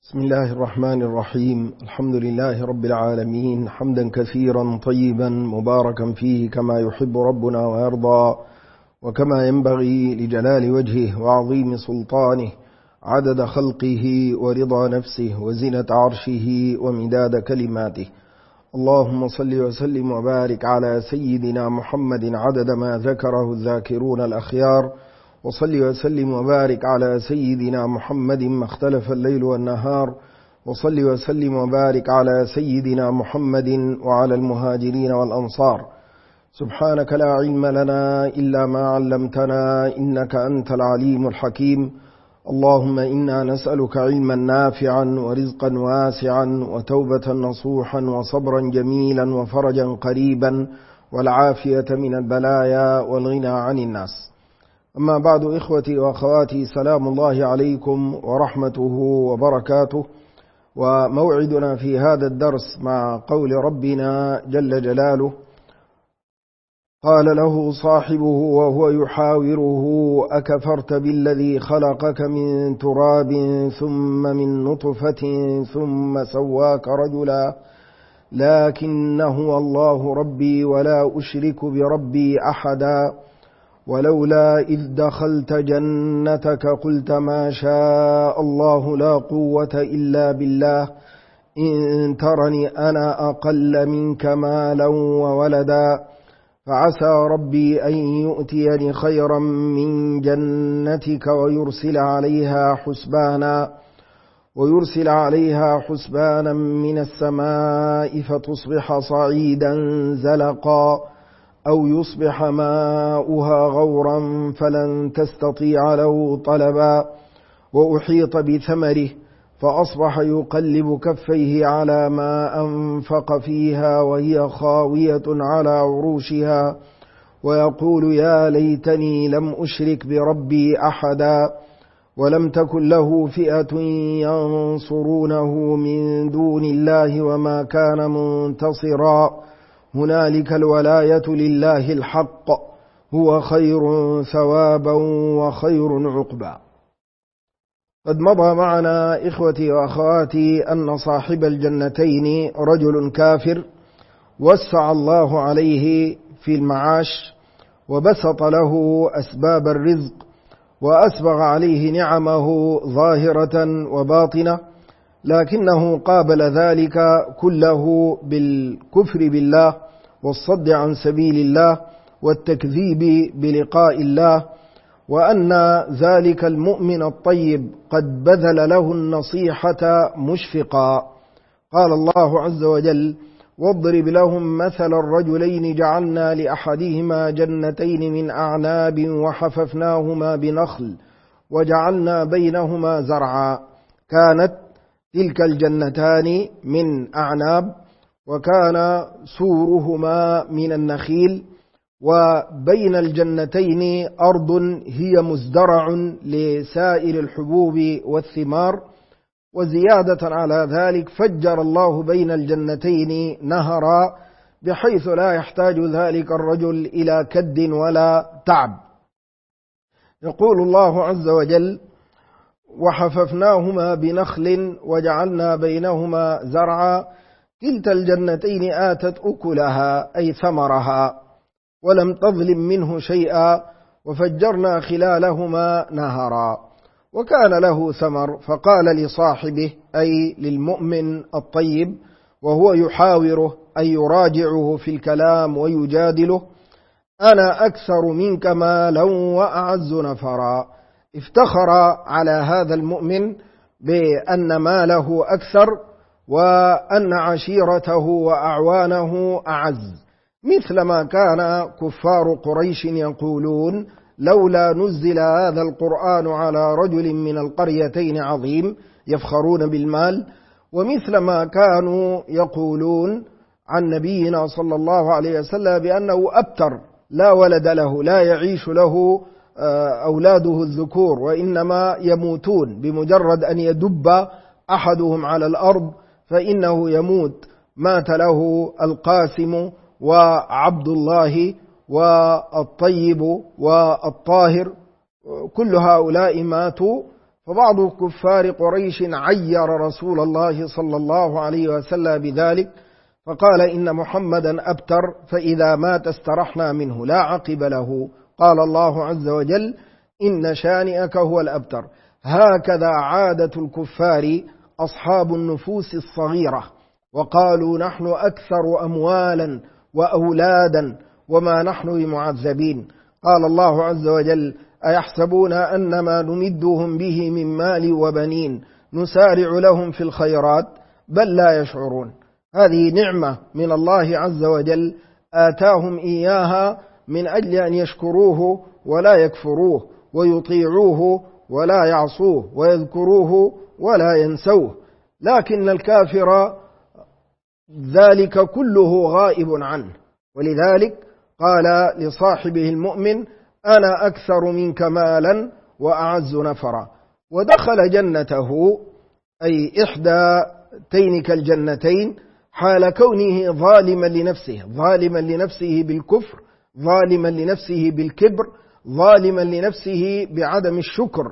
بسم الله الرحمن الرحيم. الحمد لله رب العالمين، حمدا كثيرا طيبا مباركا فيه كما يحب ربنا ويرضى، وكما ينبغي لجلال وجهه وعظيم سلطانه، عدد خلقه ورضا نفسه وزنة عرشه ومداد كلماته. اللهم صل وسلم وبارك على سيدنا محمد عدد ما ذكره الذاكرون الأخيار، وصل وسلم وبارك على سيدنا محمد ما اختلف الليل والنهار، وصل وسلم وبارك على سيدنا محمد وعلى المهاجرين والأنصار. سبحانك لا علم لنا إلا ما علمتنا إنك أنت العليم الحكيم. اللهم إنا نسألك علما نافعا ورزقا واسعا وتوبة نصوحا وصبرا جميلا وفرجا قريبا والعافية من البلايا والغنى عن الناس. أما بعد، إخوتي وأخواتي، سلام الله عليكم ورحمته وبركاته. وموعدنا في هذا الدرس مع قول ربنا جل جلاله: قال له صاحبه وهو يحاوره: أكفرت بالذي خلقك من تراب ثم من نطفة ثم سواك رجلا لكن هو الله ربي ولا أشرك بربي أحدا ولولا إذ دخلت جنتك قلت ما شاء الله لا قوة إلا بالله إن ترني أنا أقل منك مالا وولدا فعسى ربي أن يؤتيني خيرا من جنتك ويرسل عليها حسبانا من السماء فتصبح صعيدا زلقا أو يصبح ماؤها غورا فلن تستطيع له طلبا وأحيط بثمره فأصبح يقلب كفيه على ما أنفق فيها وهي خاوية على عروشها ويقول يا ليتني لم أشرك بربي أحدا ولم تكن له فئة ينصرونه من دون الله وما كان منتصرا هنالك الولاية لله الحق هو خير ثوابا وخير عقبا. قد مضى معنا إخوتي وأخواتي أن صاحب الجنتين رجل كافر وسع الله عليه في المعاش وبسط له أسباب الرزق وأسبغ عليه نعمه ظاهرة وباطنة، لكنه قابل ذلك كله بالكفر بالله والصد عن سبيل الله والتكذيب بلقاء الله، وأن ذلك المؤمن الطيب قد بذل له النصيحة مشفقا. قال الله عز وجل: واضرب لهم مثل الرجلين جعلنا لأحدهما جنتين من أعناب وحففناهما بنخل وجعلنا بينهما زرعا كانت تلك الجنتان من أعناب وكان سورهما من النخيل وبين الجنتين أرض هي مزدرع لسائر الحبوب والثمار، وزيادة على ذلك فجر الله بين الجنتين نهرا بحيث لا يحتاج ذلك الرجل إلى كد ولا تعب. يقول الله عز وجل: وحففناهما بنخل وجعلنا بينهما زرعا كلتا الجنتين آتت أكلها أي ثمرها ولم تظلم منه شيئا وفجرنا خلالهما نهرا. وكان له ثمر فقال لصاحبه أي للمؤمن الطيب وهو يحاوره أي يراجعه في الكلام ويجادله: أنا أكثر منك مالا وأعز نفرا. افتخر على هذا المؤمن بأن ماله أكثر وأن عشيرته وأعوانه أعز، مثلما كان كفار قريش يقولون: لولا نزل هذا القرآن على رجل من القريتين عظيم، يفخرون بالمال. ومثلما كانوا يقولون عن نبينا صلى الله عليه وسلم بأنه أبتر لا ولد له، لا يعيش له أولاده الذكور وإنما يموتون بمجرد أن يدب أحدهم على الأرض فإنه يموت. مات له القاسم وعبد الله والطيب والطاهر، كل هؤلاء ماتوا، فبعض كفار قريش عير رسول الله صلى الله عليه وسلم بذلك، فقال إن محمدا أبتر، فإذا مات استرحنا منه لا عقب له. قال الله عز وجل إن شانئك هو الأبتر. هكذا عادة الكفار أصحاب النفوس الصغيرة، وقالوا نحن أكثر أموالا وأولادا وما نحن بمعذبين. قال الله عز وجل أيحسبون أنما نمدهم به من مال وبنين نسارع لهم في الخيرات بل لا يشعرون. هذه نعمة من الله عز وجل آتاهم إياها من أجل أن يشكروه ولا يكفروه، ويطيعوه ولا يعصوه، ويذكروه ولا ينسوه. لكن الكافر ذلك كله غائب عنه، ولذلك قال لصاحبه المؤمن أنا أكثر منك مالا وأعز نفرا. ودخل جنته أي إحدى تينك الجنتين حال كونه ظالما لنفسه بالكفر، ظالما لنفسه بالكبر، ظالما لنفسه بعدم الشكر.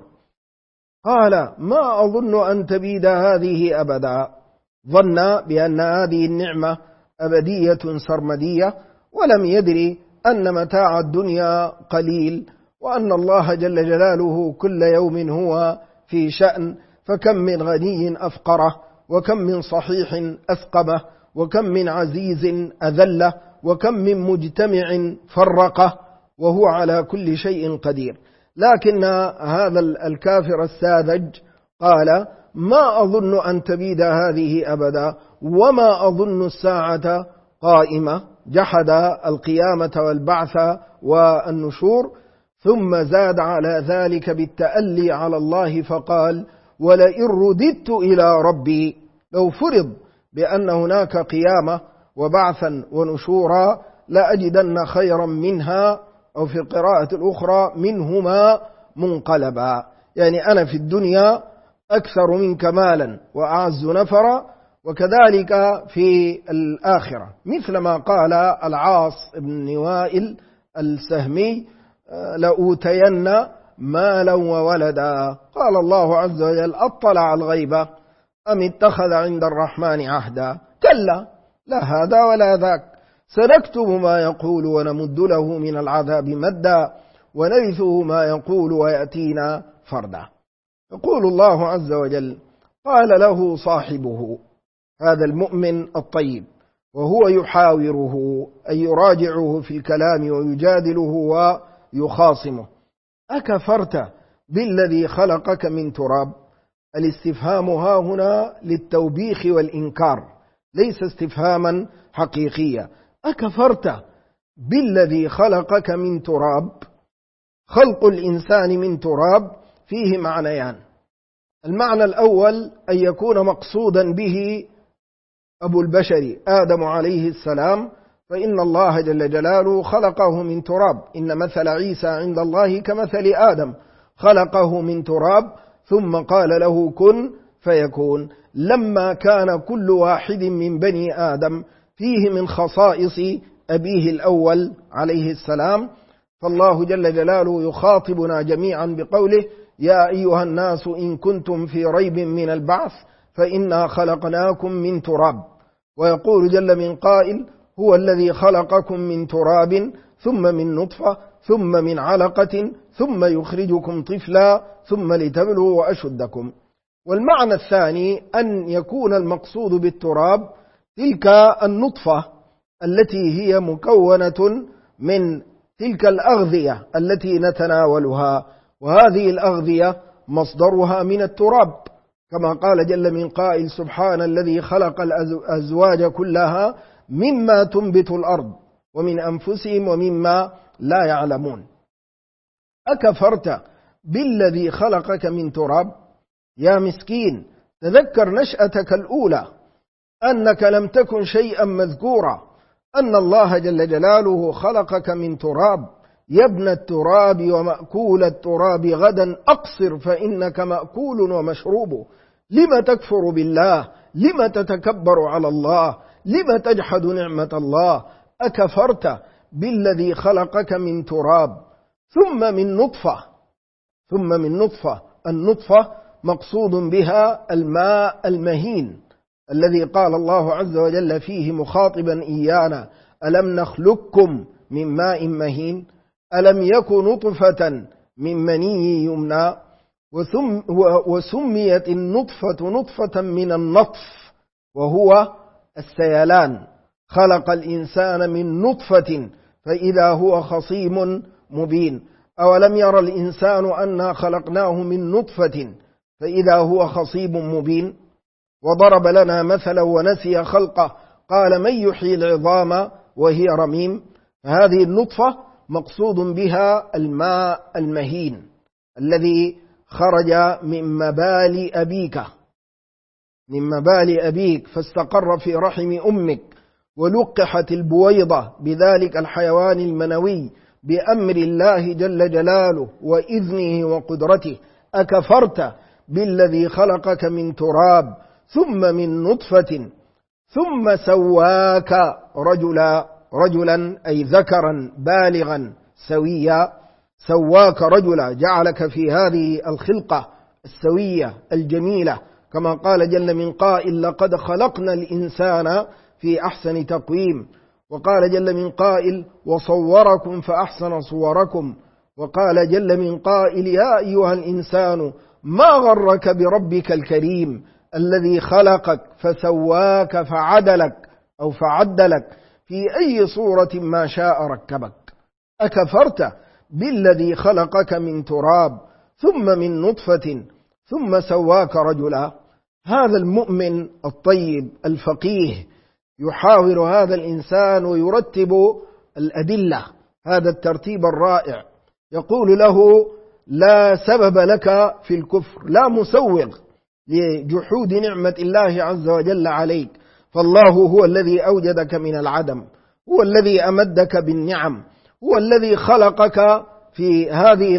قال ما أظن أن تبيد هذه أبدا. ظن بأن هذه النعمة أبدية سرمدية، ولم يدري أن متاع الدنيا قليل، وأن الله جل جلاله كل يوم هو في شأن. فكم من غني أفقره، وكم من صحيح أثقبه، وكم من عزيز أذله، وكم من مجتمع فرقه، وهو على كل شيء قدير. لكن هذا الكافر الساذج قال ما أظن أن تبيد هذه أبدا، وما أظن الساعة قائمة. جحد القيامة والبعث والنشور، ثم زاد على ذلك بالتألي على الله فقال ولئن رددت إلى ربي، لو فرض بأن هناك قيامة وبعثا ونشورا لأجدن خيرا منها، أو في القراءة الأخرى منهما منقلبا. يعني أنا في الدنيا أكثر منك مالا وأعز نفرا، وكذلك في الآخرة مثل ما قال العاص بن وائل السهمي لأوتين مالا وولدا. قال الله عز وجل أطلع الغيب أم اتخذ عند الرحمن عهدا، كلا لا هذا ولا ذاك، سنكتب ما يقول ونمد له من العذاب مدا ونرثه ما يقول ويأتينا فردا. يقول الله عز وجل قال له صاحبه هذا المؤمن الطيب وهو يحاوره أي يراجعه في الكلام ويجادله ويخاصمه أكفرت بالذي خلقك من تراب. الاستفهام ها هنا للتوبيخ والإنكار، ليس استفهاما حقيقيا. أكفرت بالذي خلقك من تراب. خلق الإنسان من تراب فيه معنيان. المعنى الأول أن يكون مقصودا به أبو البشر آدم عليه السلام، فإن الله جل جلاله خلقه من تراب. إن مثل عيسى عند الله كمثل آدم، خلقه من تراب ثم قال له كن فيكون. لما كان كل واحد من بني آدم فيه من خصائص أبيه الأول عليه السلام، فالله جل جلاله يخاطبنا جميعا بقوله يا أيها الناس إن كنتم في ريب من البعث فإنا خلقناكم من تراب. ويقول جل من قائل هو الذي خلقكم من تراب ثم من نطفة ثم من علقة ثم يخرجكم طفلا ثم لتبلغوا أشدكم. والمعنى الثاني أن يكون المقصود بالتراب تلك النطفة التي هي مكونة من تلك الأغذية التي نتناولها، وهذه الأغذية مصدرها من التراب، كما قال جل من قائل سبحان الذي خلق الأزواج كلها مما تنبت الأرض ومن أنفسهم ومما لا يعلمون. أكفرت بالذي خلقك من تراب. يا مسكين تذكر نشأتك الأولى، أنك لم تكن شيئا مذكورا، أن الله جل جلاله خلقك من تراب. يا ابن التراب ومأكول التراب غدا أقصر فإنك مأكول ومشروب. لم تكفر بالله؟ لم تتكبر على الله؟ لم تجحد نعمة الله؟ أكفرت بالذي خلقك من تراب ثم من نطفة. النطفة مقصود بها الماء المهين الذي قال الله عز وجل فيه مخاطبا إيانا: ألم نخلقكم من ماء مهين ألم يكن نطفة من مني يمنى. وسميت النطفة نطفة من النطف وهو السيلان. خلق الإنسان من نطفة فإذا هو خصيم مبين. أولم ير الإنسان أنا خلقناه من نطفة فإذا هو خصيم مبين. وضرب لنا مثلا ونسي خلقه قال: من يحيي العظام وهي رميم. هذه النطفة مقصود بها الماء المهين الذي خرج من مبال أبيك فاستقر في رحم أمك، ولقحت البويضة بذلك الحيوان المنوي بأمر الله جل جلاله وإذنه وقدرته. أكفرت بالذي خلقك من تراب ثم من نطفة ثم سواك رجلا أي ذكرا بالغا سويا. سواك رجلا، جعلك في هذه الخلقة السوية الجميلة، كما قال جل من قائل: لقد خلقنا الإنسان في أحسن تقويم. وقال جل من قائل: وصوركم فأحسن صوركم. وقال جل من قائل: يا أيها الإنسان ما غرك بربك الكريم الذي خلقك فسواك فعدلك في أي صورة ما شاء ركبك. أكفرت بالذي خلقك من تراب ثم من نطفة ثم سواك رجلا. هذا المؤمن الطيب الفقيه يحاور هذا الإنسان ويرتب الأدلة هذا الترتيب الرائع. يقول له: لا سبب لك في الكفر، لا مسوغ لجحود نعمة الله عز وجل عليك، فالله هو الذي أوجدك من العدم، هو الذي أمدك بالنعم، هو الذي خلقك في هذه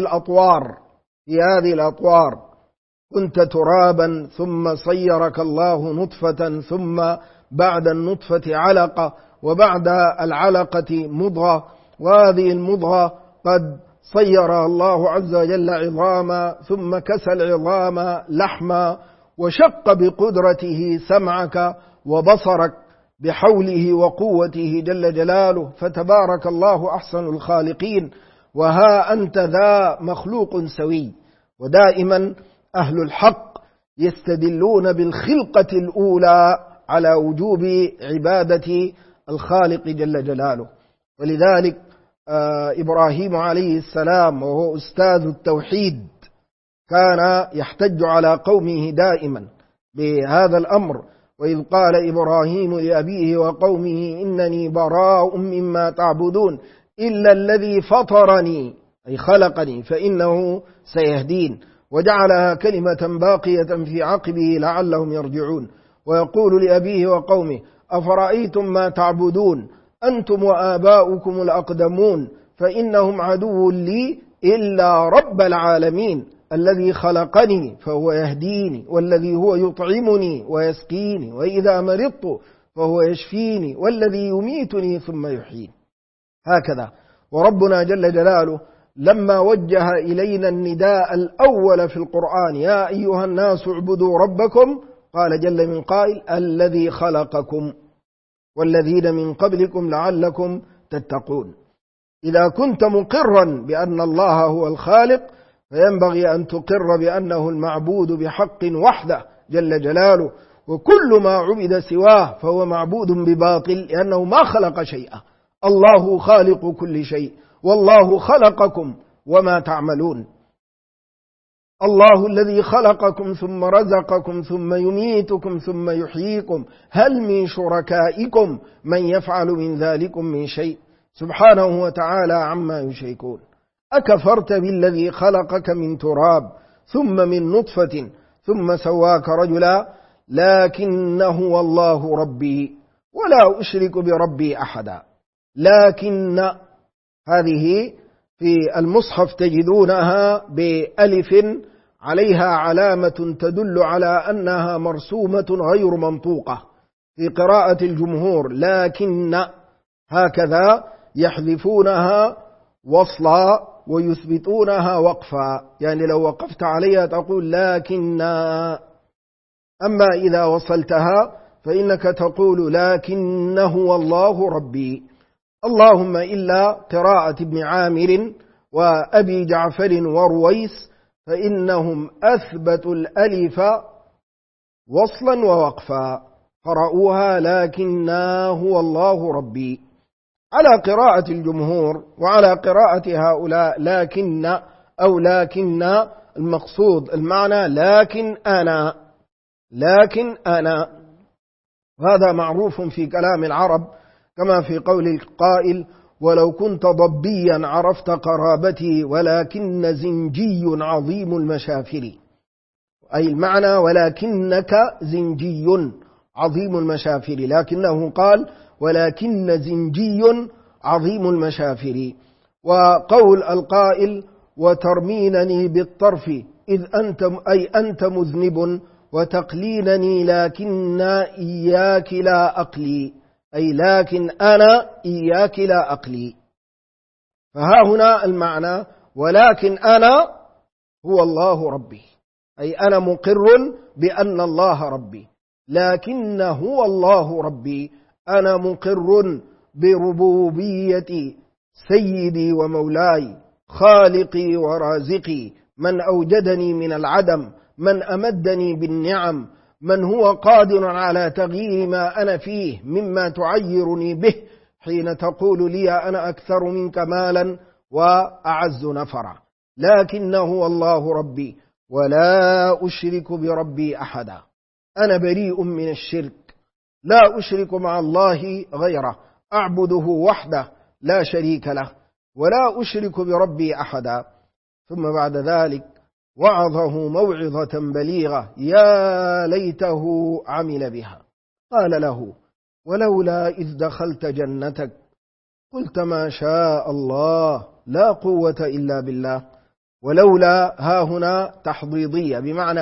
الأطوار. كنت ترابا ثم صيرك الله نطفة، ثم بعد النطفة علقة، وبعد العلقة مضغة، وهذه المضغة قد صيرها الله عز وجل عظاما، ثم كسى العظام لحما، وشق بقدرته سمعك وبصرك بحوله وقوته جل جلاله، فتبارك الله أحسن الخالقين. وها أنت ذا مخلوق سوي. ودائما أهل الحق يستدلون بالخلقة الأولى على وجوب عبادة الخالق جل جلاله. ولذلك إبراهيم عليه السلام وهو أستاذ التوحيد كان يحتج على قومه دائما بهذا الأمر. وإذ قال إبراهيم لأبيه وقومه: إنني براء مما تعبدون إلا الذي فطرني أي خلقني فإنه سيهدين، وجعلها كلمة باقية في عقبه لعلهم يرجعون. ويقول لأبيه وقومه: أفرأيتم ما تعبدون أنتم وآباؤكم الأقدمون فإنهم عدو لي إلا رب العالمين الذي خلقني فهو يهديني، والذي هو يطعمني ويسقيني، وإذا مرضت فهو يشفيني، والذي يميتني ثم يحييني. هكذا. وربنا جل جلاله لما وجه إلينا النداء الأول في القرآن: يا أيها الناس اعبدوا ربكم، قال جل من قائل: الذي خلقكم والذين من قبلكم لعلكم تتقون. إذا كنت مقرا بأن الله هو الخالق فينبغي أن تقر بأنه المعبود بحق وحده جل جلاله، وكل ما عبد سواه فهو معبود بباطل لأنه ما خلق شيئا. الله خالق كل شيء، والله خلقكم وما تعملون. الله الذي خلقكم ثم رزقكم ثم يميتكم ثم يحييكم، هل من شركائكم من يفعل من ذلكم من شيء؟ سبحانه وتعالى عما يشركون. أكفرت بالذي خلقك من تراب ثم من نطفة ثم سواك رجلا، لكنه الله ربي ولا أشرك بربي أحدا. لكن هذه في المصحف تجدونها بألف عليها علامة تدل على أنها مرسومة غير منطوقة. في قراءة الجمهور لكن هكذا يحذفونها وصلا ويثبتونها وقفا، يعني لو وقفت عليها تقول لكننا، أما إذا وصلتها فإنك تقول لكنه الله ربي. اللهم إلا قراءة ابن عامر وأبي جعفر ورويس فإنهم أثبتوا الألف وصلا ووقفا، قرأوها لكنه هو الله ربي. على قراءة الجمهور وعلى قراءة هؤلاء لكن أو لكن المقصود المعنى لكن أنا، هذا معروف في كلام العرب، كما في قول القائل ولو كنت ضبيا عرفت قرابتي ولكن زنجي عظيم المشافر، أي المعنى ولكنك زنجي عظيم المشافر، لكنه قال ولكن زنجي عظيم المشافر. وقول القائل وترمينني بالطرف إذ أنت مذنب وتقلينني لكن إياك لا أقلي، أي لكن أنا إياك لا أقلي. فها هنا المعنى ولكن أنا هو الله ربي، أي أنا مقر بأن الله ربي، لكن هو الله ربي، أنا مقر بربوبية سيدي ومولاي خالقي ورازقي، من أوجدني من العدم، من أمدني بالنعم، من هو قادر على تغيير ما أنا فيه مما تعيرني به حين تقول لي أنا أكثر منك مالا وأعز نفرا، لكنه الله ربي ولا أشرك بربي أحدا، أنا بريء من الشرك، لا أشرك مع الله غيره، أعبده وحده لا شريك له، ولا أشرك بربي أحدا. ثم بعد ذلك وعظه موعظة بليغة يا ليته عمل بها، قال له ولولا إذ دخلت جنتك قلت ما شاء الله لا قوة إلا بالله. ولولا ها هنا تحضيضية بمعنى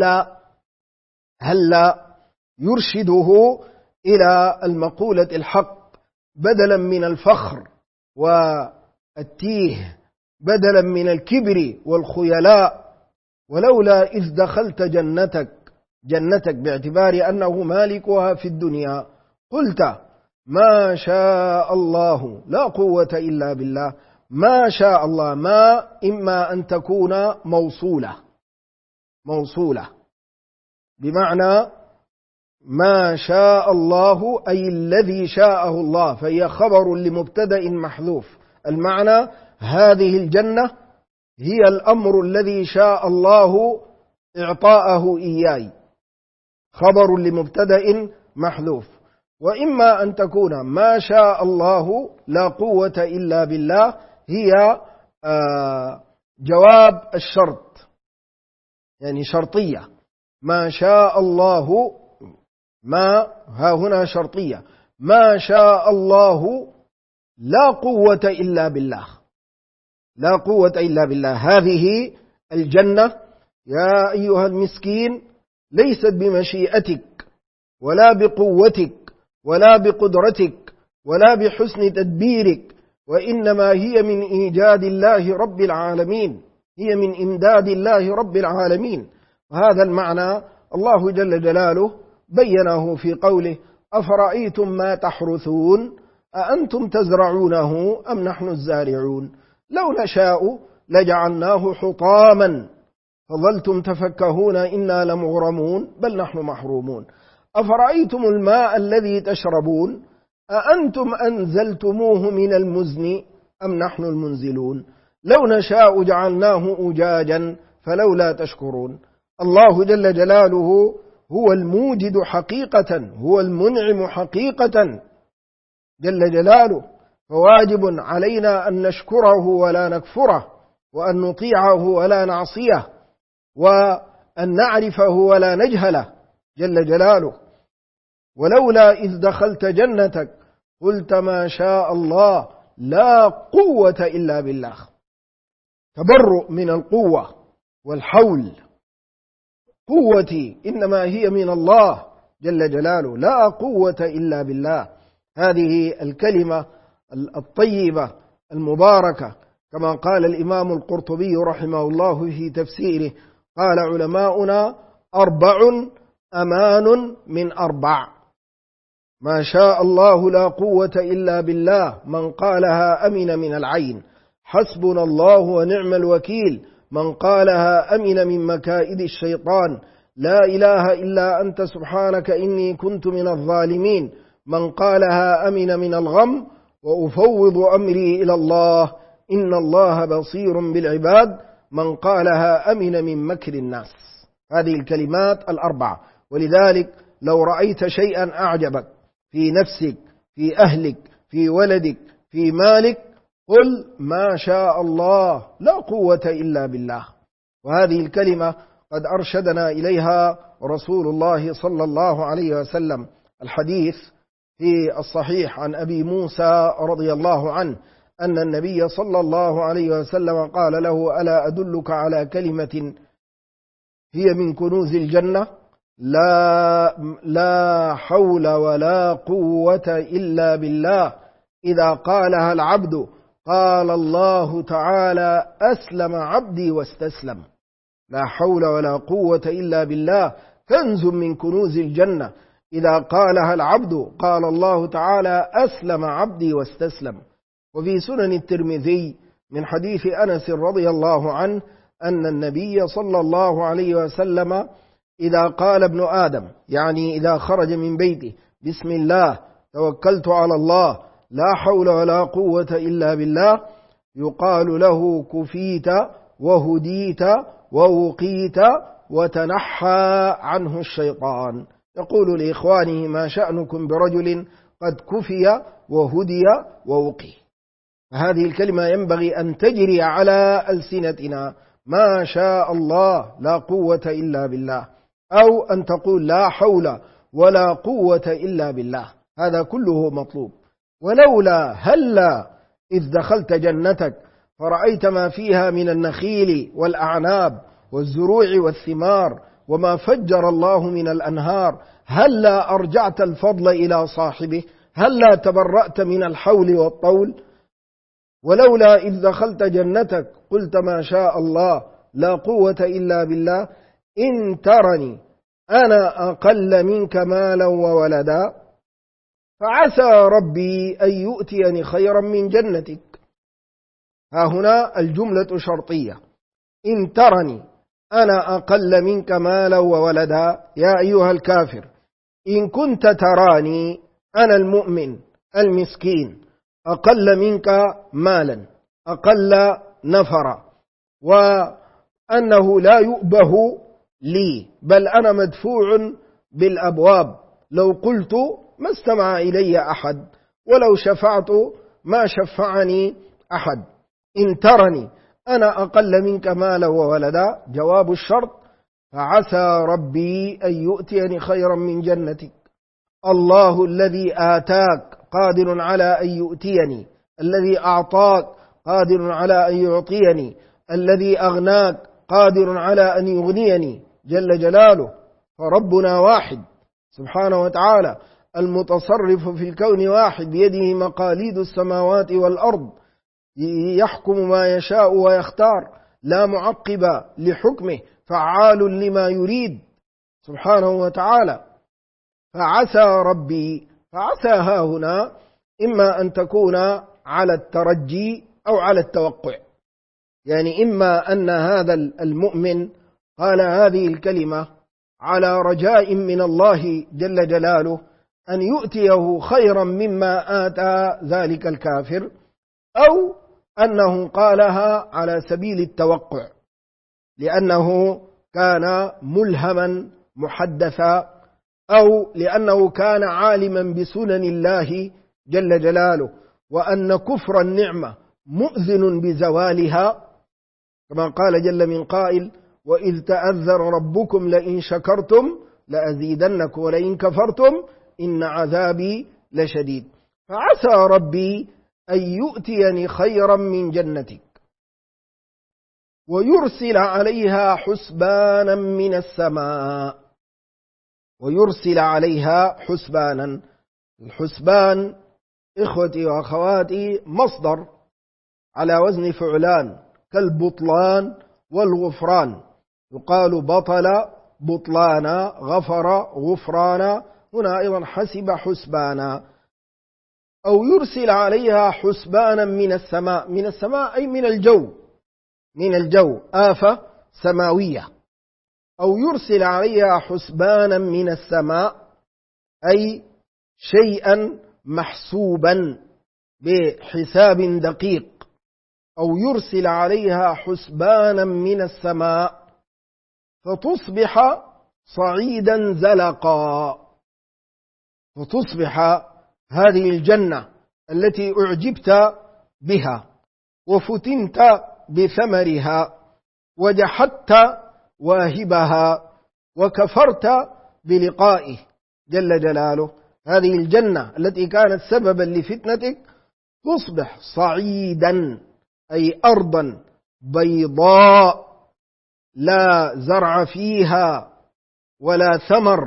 هلا يرشده إلى المقولة الحق بدلا من الفخر والتيه، بدلا من الكبر والخيلاء. ولولا إذ دخلت جنتك باعتبار أنه مالكها في الدنيا قلت ما شاء الله لا قوة إلا بالله. ما شاء الله ما إما أن تكون موصولة بمعنى ما شاء الله أي الذي شاءه الله، فهي خبر لمبتدأ محذوف، المعنى هذه الجنة هي الأمر الذي شاء الله إعطاءه إياي، خبر لمبتدأ محذوف. وإما أن تكون ما شاء الله لا قوة إلا بالله هي جواب الشرط، يعني شرطية، ما شاء الله ما ها هنا شرطية، ما شاء الله لا قوة إلا بالله، لا قوة إلا بالله. هذه الجنة يا أيها المسكين ليست بمشيئتك ولا بقوتك ولا بقدرتك ولا بحسن تدبيرك، وإنما هي من إيجاد الله رب العالمين، هي من إمداد الله رب العالمين. وهذا المعنى الله جل جلاله بينه في قوله أفرأيتم ما تحرثون أأنتم تزرعونه أم نحن الزارعون لو نشاء لجعلناه حطاما فظلتم تفكهون إنا لمغرمون بل نحن محرومون. أفرأيتم الماء الذي تشربون أأنتم أنزلتموه من المزن أم نحن المنزلون لو نشاء جعلناه أجاجا فلولا تشكرون. الله جل جلاله هو الموجد حقيقة، هو المنعم حقيقة جل جلاله، فواجب علينا أن نشكره ولا نكفره، وأن نطيعه ولا نعصيه، وأن نعرفه ولا نجهله جل جلاله. ولولا إذ دخلت جنتك قلت ما شاء الله لا قوة إلا بالله، تبرؤ من القوة والحول، قوتي إنما هي من الله جل جلاله، لا قوة إلا بالله. هذه الكلمة الطيبة المباركة كما قال الإمام القرطبي رحمه الله في تفسيره، قال علماؤنا 4 أمان من 4. ما شاء الله لا قوة إلا بالله، من قالها أمن من العين. حسبنا الله ونعم الوكيل، من قالها أمن من مكائد الشيطان. لا إله إلا أنت سبحانك إني كنت من الظالمين، من قالها أمن من الغم. وأفوض أمري إلى الله، إن الله بصير بالعباد، من قالها أمن من مكر الناس. هذه الكلمات 4. ولذلك لو رأيت شيئا أعجبك في نفسك، في أهلك، في ولدك، في مالك، قل ما شاء الله لا قوة إلا بالله. وهذه الكلمة قد أرشدنا إليها رسول الله صلى الله عليه وسلم. الحديث في الصحيح عن أبي موسى رضي الله عنه أن النبي صلى الله عليه وسلم قال له: ألا أدلك على كلمة هي من كنوز الجنة؟ لا حول ولا قوة إلا بالله، إذا قالها العبد قال الله تعالى: أسلم عبدي واستسلم. لا حول ولا قوة إلا بالله كنز من كنوز الجنة، إذا قالها العبد قال الله تعالى: أسلم عبدي واستسلم. وفي سنن الترمذي من حديث أنس رضي الله عنه أن النبي صلى الله عليه وسلم إذا قال ابن آدم، يعني إذا خرج من بيته: بسم الله توكلت على الله لا حول ولا قوة إلا بالله، يقال له: كفيت وهديت ووقيت وتنحى عنه الشيطان. يقول لإخوانه: ما شأنكم برجل قد كفي وهدي ووقي. هذه الكلمة ينبغي أن تجري على ألسنتنا: ما شاء الله لا قوة إلا بالله، أو أن تقول: لا حول ولا قوة إلا بالله. هذا كله مطلوب. ولولا هلا إذ دخلت جنتك فرأيت ما فيها من النخيل والأعناب والزروع والثمار وما فجر الله من الأنهار، هلا أرجعت الفضل إلى صاحبه، هلا تبرأت من الحول والطول. ولولا إذ دخلت جنتك قلت: ما شاء الله لا قوة إلا بالله، إن ترني أنا أقل منك مالا وولدا فعسى ربي أن يؤتيني خيرا من جنتك. ها هنا الجملة شرطية: إن ترني أنا أقل منك مالا وولدا. يا أيها الكافر، إن كنت تراني أنا المؤمن المسكين أقل منك مالا، أقل نفرا، وأنه لا يؤبه لي، بل أنا مدفوع بالأبواب، لو قلت ما استمع إلي أحد، ولو شفعت ما شفعني أحد. إن ترني أنا أقل منك مالا وولدا، جواب الشرط: فعسى ربي أن يؤتيني خيرا من جنتك. الله الذي آتاك قادر على أن يؤتيني، الذي أعطاك قادر على أن يعطيني، الذي أغناك قادر على أن يغنيني جل جلاله. فربنا واحد سبحانه وتعالى، المتصرف في الكون واحد، بيده مقاليد السماوات والأرض، يحكم ما يشاء ويختار، لا معقب لحكمه، فعال لما يريد سبحانه وتعالى. فعسى ربي، فعسى ها هنا إما أن تكون على الترجي أو على التوقع، يعني إما أن هذا المؤمن قال هذه الكلمة على رجاء من الله جل جلاله أن يؤتيه خيرا مما آتى ذلك الكافر، أو أنه قالها على سبيل التوقع لأنه كان ملهما محدثا، أو لأنه كان عالما بسنن الله جل جلاله، وأن كفر النعمة مؤذن بزوالها، كما قال جل من قائل: وإذ تأذن ربكم لئن شكرتم لأزيدنكم ولئن كفرتم إن عذابي لشديد. فعسى ربي أن يؤتيني خيرا من جنتك ويرسل عليها حسبانا من السماء. ويرسل عليها حسبانا. الحسبان إخوتي وأخواتي مصدر على وزن فعلان كالبطلان والغفران، يقال بطل بطلانا، غفر غفرانا، هنا أيضا حسب حسبانا. أو يرسل عليها حسبانا من السماء، من السماء أي من الجو، من الجو، آفة سماوية. أو يرسل عليها حسبانا من السماء أي شيئا محسوبا بحساب دقيق. أو يرسل عليها حسبانا من السماء فتصبح صعيدا زلقا، فتصبح هذه الجنة التي أعجبت بها وفتنت بثمرها وجحدت واهبها وكفرت بلقائه جل جلاله، هذه الجنة التي كانت سببا لفتنتك تصبح صعيدا أي أرضا بيضاء لا زرع فيها ولا ثمر،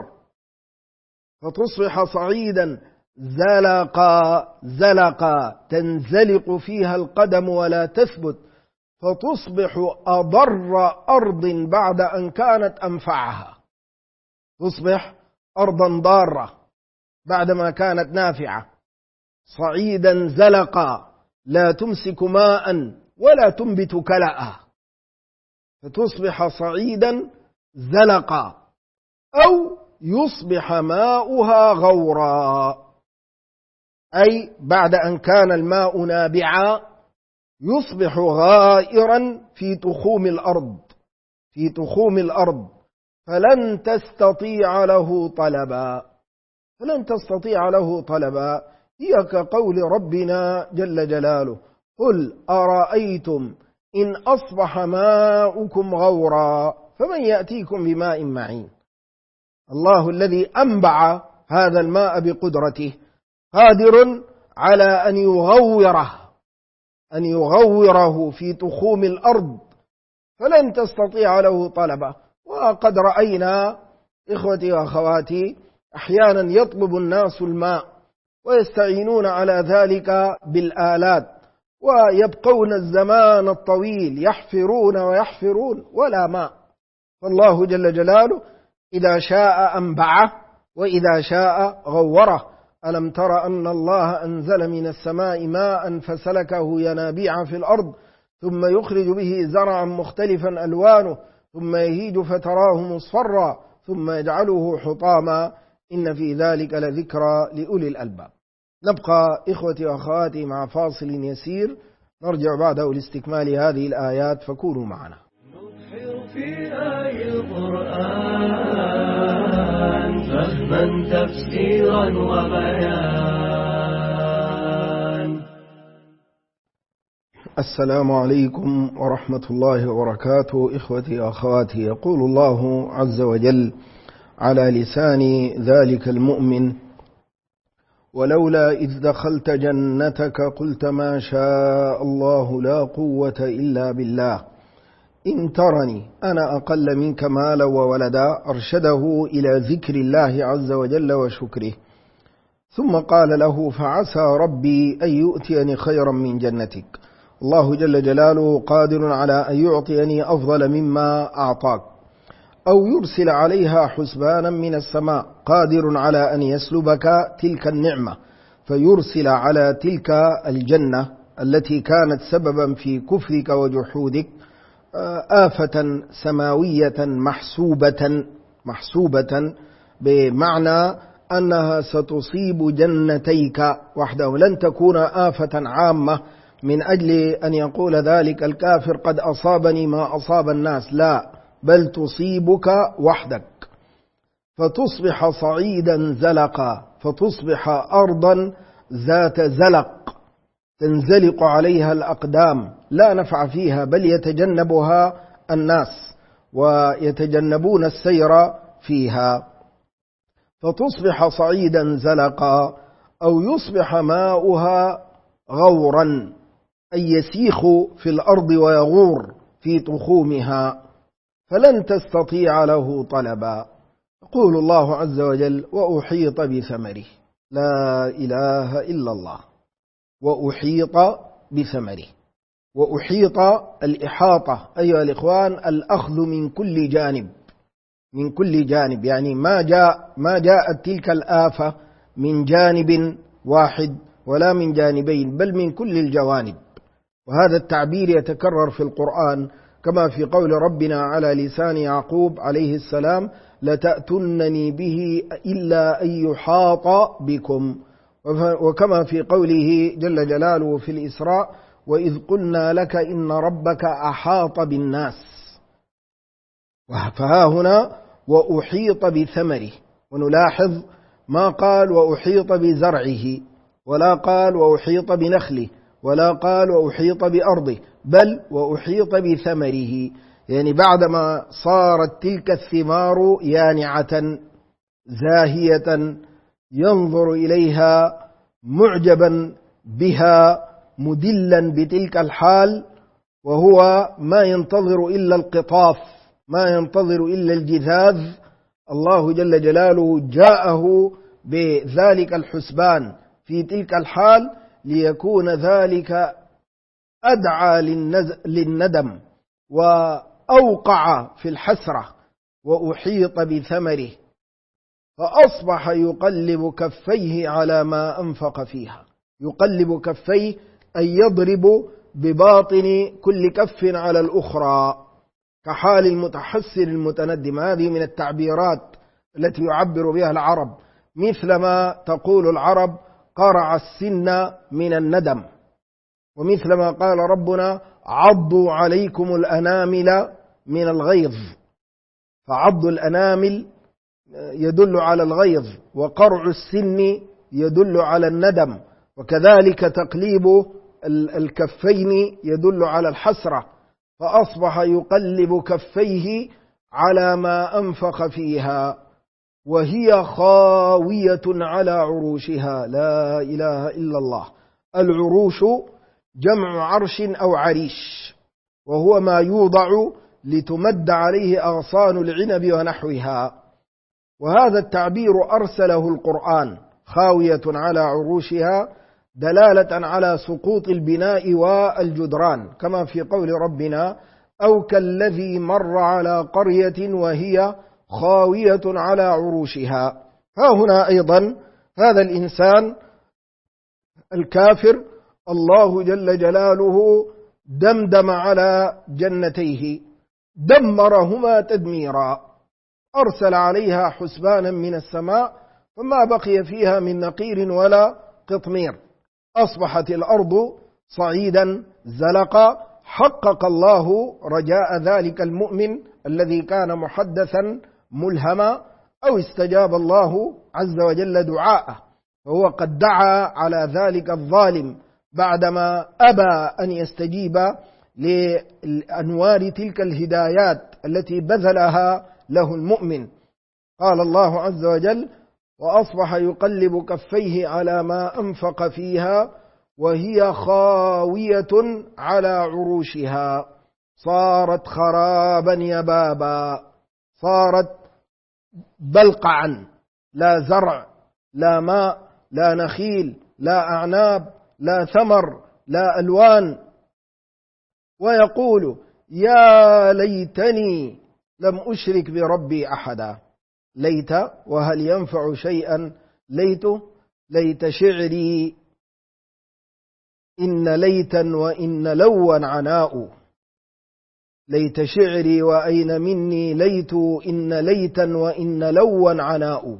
فتصبح صعيدا زلقا، زلقا تنزلق فيها القدم ولا تثبت، فتصبح أضر أرض بعد أن كانت أنفعها، تصبح أرضا ضارة بعدما كانت نافعة. صعيدا زلقا لا تمسك ماء ولا تنبت كلأ، فتصبح صعيدا زلقا. أو يصبح ماؤها غورا، أي بعد أن كان الماء نابعا يصبح غائرا في تخوم الأرض، في تخوم الأرض، فلن تستطيع له طلبا، فلن تستطيع له طلبا. هي كقول ربنا جل جلاله: قل أرأيتم إن أصبح ماؤكم غورا فمن يأتيكم بماء معين. الله الذي أنبع هذا الماء بقدرته قادر على أن يغوره في تخوم الأرض، فلن تستطيع له طلبا. وقد رأينا إخوتي وأخواتي أحيانا يطلب الناس الماء ويستعينون على ذلك بالآلات ويبقون الزمان الطويل يحفرون ويحفرون ولا ماء، فالله جل جلاله إذا شاء أنبعه وإذا شاء غوره. ألم تر أن الله أنزل من السماء ماء فسلكه ينابيع في الأرض ثم يخرج به زرعا مختلفا ألوانه ثم يهيج فتراه مصفرا ثم يجعله حطاما إن في ذلك لذكرى لأولي الألباب. نبقى إخوتي وأخواتي مع فاصل يسير، نرجع بعده لاستكمال هذه الآيات، فكونوا معنا. نبحر في آي القرآن فهما تفسيرا وبيان. السلام عليكم ورحمة الله وبركاته. إخوتي وأخواتي، يقول الله عز وجل على لسان ذلك المؤمن: ولولا إذ دخلت جنتك قلت ما شاء الله لا قوة إلا بالله إن ترني أنا أقل منك مالا وولدا. أرشده إلى ذكر الله عز وجل وشكره، ثم قال له: فعسى ربي أن يؤتيني خيرا من جنتك. الله جل جلاله قادر على أن يعطيني أفضل مما أعطاك. أو يرسل عليها حسبانا من السماء، قادر على أن يسلبك تلك النعمة فيرسل على تلك الجنة التي كانت سببا في كفرك وجحودك آفة سماوية محسوبة بمعنى أنها ستصيب جنتيك وحده، لن تكون آفة عامة من أجل أن يقول ذلك الكافر قد أصابني ما أصاب الناس، لا، بل تصيبك وحدك، فتصبح صعيدا زلقا، فتصبح أرضا ذات زلق تنزلق عليها الأقدام لا نفع فيها، بل يتجنبها الناس ويتجنبون السير فيها، فتصبح صعيدا زلقا. أو يصبح ماؤها غورا أي يسيخ في الأرض ويغور في تخومها، فلن تستطيع له طلبا. يقول الله عز وجل: وأحيط بثمره. لا إله إلا الله. وأحيط بثمره، وأحيط الإحاطة أيها الإخوان الأخذ من كل جانب، من كل جانب، يعني ما جاءت تلك الآفة من جانب واحد ولا من جانبين، بل من كل الجوانب. وهذا التعبير يتكرر في القرآن كما في قول ربنا على لسان يعقوب عليه السلام: لتأتنني به إلا أن يحاط بكم. وكما في قوله جل جلاله في الإسراء: وإذ قلنا لك إن ربك أحاط بالناس. فها هنا وأحيط بثمره، ونلاحظ ما قال وأحيط بزرعه، ولا قال وأحيط بنخله، ولا قال وأحيط بأرضه، بل وأحيط بثمره، يعني بعدما صارت تلك الثمار يانعة زاهية ينظر إليها معجبا بها مدلا بتلك الحال، وهو ما ينتظر إلا القطاف، ما ينتظر إلا الجذاذ، الله جل جلاله جاءه بذلك الحسبان في تلك الحال ليكون ذلك أدعى للندم وأوقع في الحسرة. وأحيط بثمره فأصبح يقلب كفيه على ما أنفق فيها. يقلب كفيه أي يضرب بباطن كل كف على الأخرى كحال المتحسر المتندم. هذه من التعبيرات التي يعبر بها العرب، مثلما تقول العرب: قرع السن من الندم، ومثلما قال ربنا: عضوا عليكم الأنامل من الغيظ. فعض الأنامل يدل على الغيظ، وقرع السن يدل على الندم، وكذلك تقليب الكفين يدل على الحسرة. فأصبح يقلب كفيه على ما أنفق فيها وهي خاوية على عروشها. لا إله إلا الله. العروش جمع عرش أو عريش، وهو ما يوضع لتمد عليه أغصان العنب ونحوها. وهذا التعبير أرسله القرآن خاوية على عروشها دلالة على سقوط البناء والجدران، كما في قول ربنا: أو كالذي مر على قرية وهي خاوية على عروشها. ها هنا أيضا هذا الإنسان الكافر الله جل جلاله دمدم على جنتيه، دمرهما تدميرا، أرسل عليها حسبانا من السماء فما بقي فيها من نقير ولا قطمير، أصبحت الأرض صعيدا زلقا. حقق الله رجاء ذلك المؤمن الذي كان محدثا ملهما، أو استجاب الله عز وجل دعاءه، فهو قد دعا على ذلك الظالم بعدما أبى أن يستجيب لأنوار تلك الهدايات التي بذلها له المؤمن. قال الله عز وجل: وأصبح يقلب كفيه على ما أنفق فيها وهي خاوية على عروشها. صارت خرابا يبابا، صارت بلقعا، لا زرع، لا ماء، لا نخيل، لا أعناب، لا ثمر، لا ألوان. ويقول: يا ليتني لم أشرك بربي أحدا. ليت وهل ينفع شيئا ليت شعري إن ليتا وإن لوا عناء. ليت شعري وأين مني ليت إن ليتا وإن لوا عناء.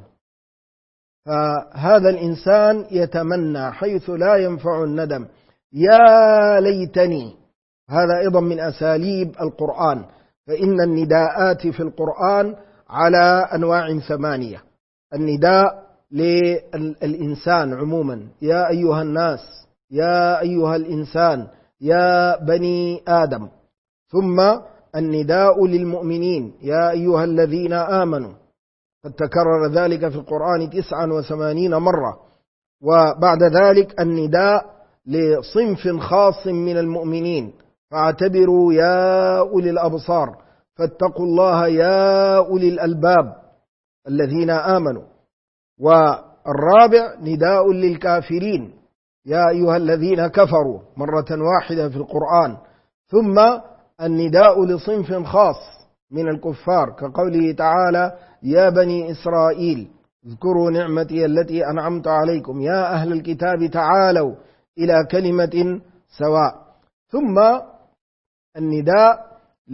فهذا الإنسان يتمنى حيث لا ينفع الندم: يا ليتني. هذا أيضا من أساليب القرآن، فإن النداءات في القرآن على أنواع 8. النداء للإنسان عموما: يا أيها الناس، يا أيها الإنسان، يا بني آدم. ثم النداء للمؤمنين: يا أيها الذين آمنوا. قد تكرر ذلك في القرآن 89 مرة. وبعد ذلك النداء لصنف خاص من المؤمنين: فاعتبروا يا أولي الأبصار، فاتقوا الله يا أولي الألباب الذين آمنوا. والرابع نداء للكافرين: يا أيها الذين كفروا، مرة واحدة في القرآن. ثم النداء لصنف خاص من الكفار كقوله تعالى يا بني إسرائيل اذكروا نعمتي التي أنعمت عليكم يا أهل الكتاب تعالوا إلى كلمة سواء. ثم النداء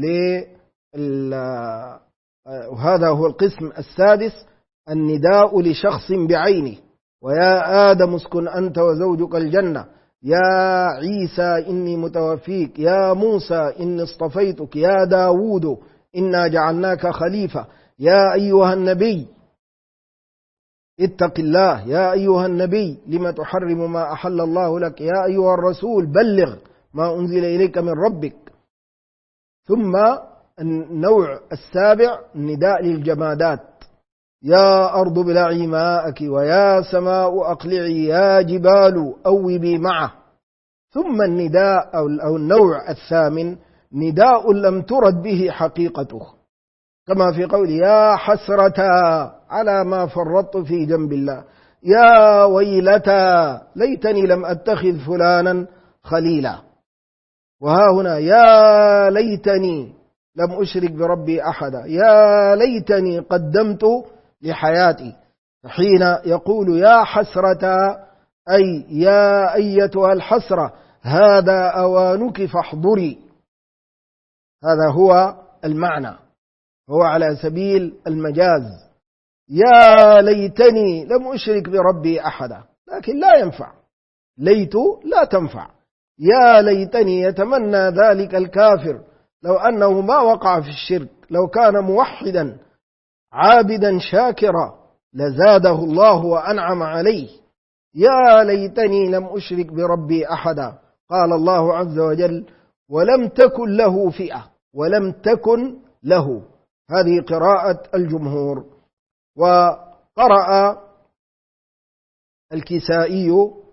وهذا هو القسم السادس، النداء لشخص بعينه، ويا آدم اسكن أنت وزوجك الجنة، يا عيسى إني متوفيك، يا موسى إني اصطفيتك، يا داود إنا جعلناك خليفة، يا أيها النبي اتق الله، يا أيها النبي لما تحرم ما أحل الله لك، يا أيها الرسول بلغ ما أنزل إليك من ربك. ثم النوع السابع النداء للجمادات، يا أرض ابلعي ماءك ويا سماء أقلعي يا جبال أوبي معه. ثم النداء أو النوع الثامن نداء لم ترد به حقيقته، كما في قول يا حسرة على ما فرطت في جنب الله، يا ويلتى ليتني لم أتخذ فلانا خليلا. وها هنا يا ليتني لم أشرك بربي أحدا، يا ليتني قدمت لحياتي. حين يقول يا حسرة أي يا أيتها الحسرة هذا أوانك فاحضري، هذا هو المعنى، هو على سبيل المجاز. يا ليتني لم أشرك بربي أحدا، لكن لا ينفع، ليت لا تنفع. يا ليتني يتمنى ذلك الكافر لو أنه ما وقع في الشرك، لو كان موحدا عابدا شاكرا لزاده الله وأنعم عليه. يا ليتني لم أشرك بربي أحدا. قال الله عز وجل ولم تكن له فئة، ولم تكن له، هذه قراءة الجمهور. وقرأ الكسائي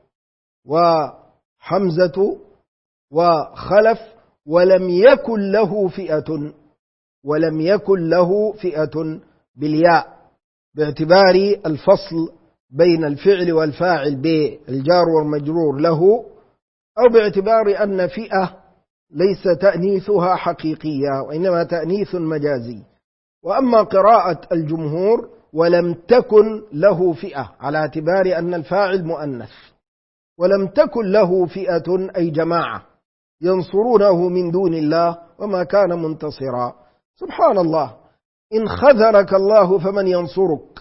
وحمزة وخلف ولم يكن له فئة، ولم يكن له فئة بالياء، باعتبار الفصل بين الفعل والفاعل بالجار والمجرور له، أو باعتبار أن فئة ليس تأنيثها حقيقية وإنما تأنيث مجازي. وأما قراءة الجمهور ولم تكن له فئة على اعتبار أن الفاعل مؤنث، ولم تكن له فئة أي جماعة ينصرونه من دون الله وما كان منتصرا. سبحان الله، إن خذلك الله فمن ينصرك،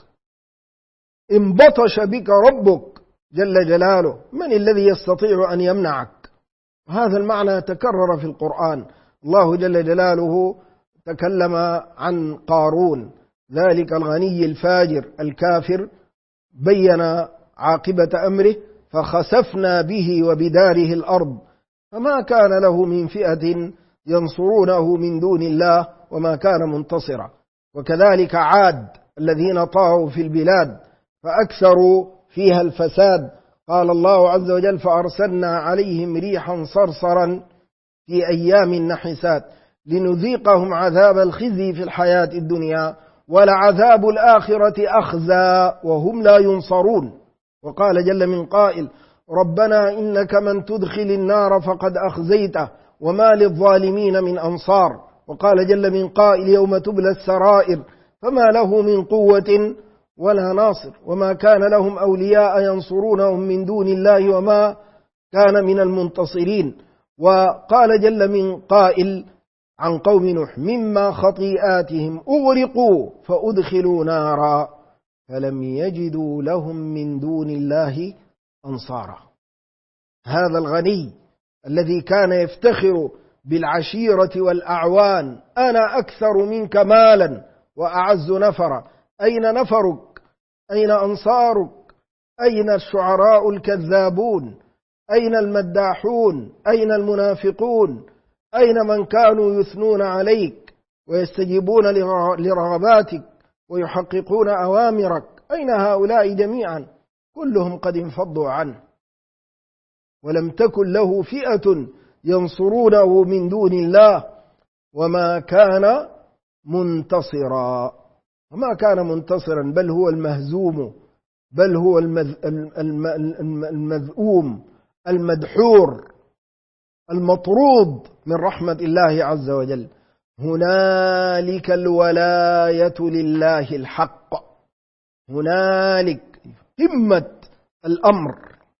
إن بطش بك ربك جل جلاله من الذي يستطيع أن يمنعك؟ هذا المعنى تكرر في القرآن. الله جل جلاله تكلم عن قارون ذلك الغني الفاجر الكافر، بين عاقبة أمره فخسفنا به وبداره الأرض فما كان له من فئة ينصرونه من دون الله وما كان منتصرا. وكذلك عاد الذين طغوا في البلاد فأكثروا فيها الفساد، قال الله عز وجل فأرسلنا عليهم ريحا صرصرا في أيام نحسات لنذيقهم عذاب الخزي في الحياة الدنيا ولعذاب الآخرة أخزى وهم لا ينصرون. وقال جل من قائل ربنا إنك من تدخل النار فقد أخزيته وما للظالمين من أنصار. وقال جل من قائل يوم تبلى السرائر فما له من قوة ولا ناصر وما كان لهم أولياء ينصرونهم من دون الله وما كان من المنتصرين. وقال جل من قائل عن قوم نوح مما خطيئاتهم أغرقوا فأدخلوا نارا فلم يجدوا لهم من دون الله أنصارا. هذا الغني الذي كان يفتخر بالعشيرة والأعوان، أنا أكثر منك مالا وأعز نفرا، أين نفرك؟ أين أنصارك؟ أين الشعراء الكذابون؟ أين المداحون؟ أين المنافقون؟ أين من كانوا يثنون عليك ويستجيبون لرغباتك ويحققون أوامرك؟ أين هؤلاء جميعا؟ كلهم قد انفضوا عنه. ولم تكن له فئة ينصرونه من دون الله وما كان منتصرا. وما كان منتصرا بل هو المهزوم، بل هو المذؤوم المدحور. المطرود من رحمة الله عز وجل. هنالك الولاية لله الحق، هنالك قمة الأمر،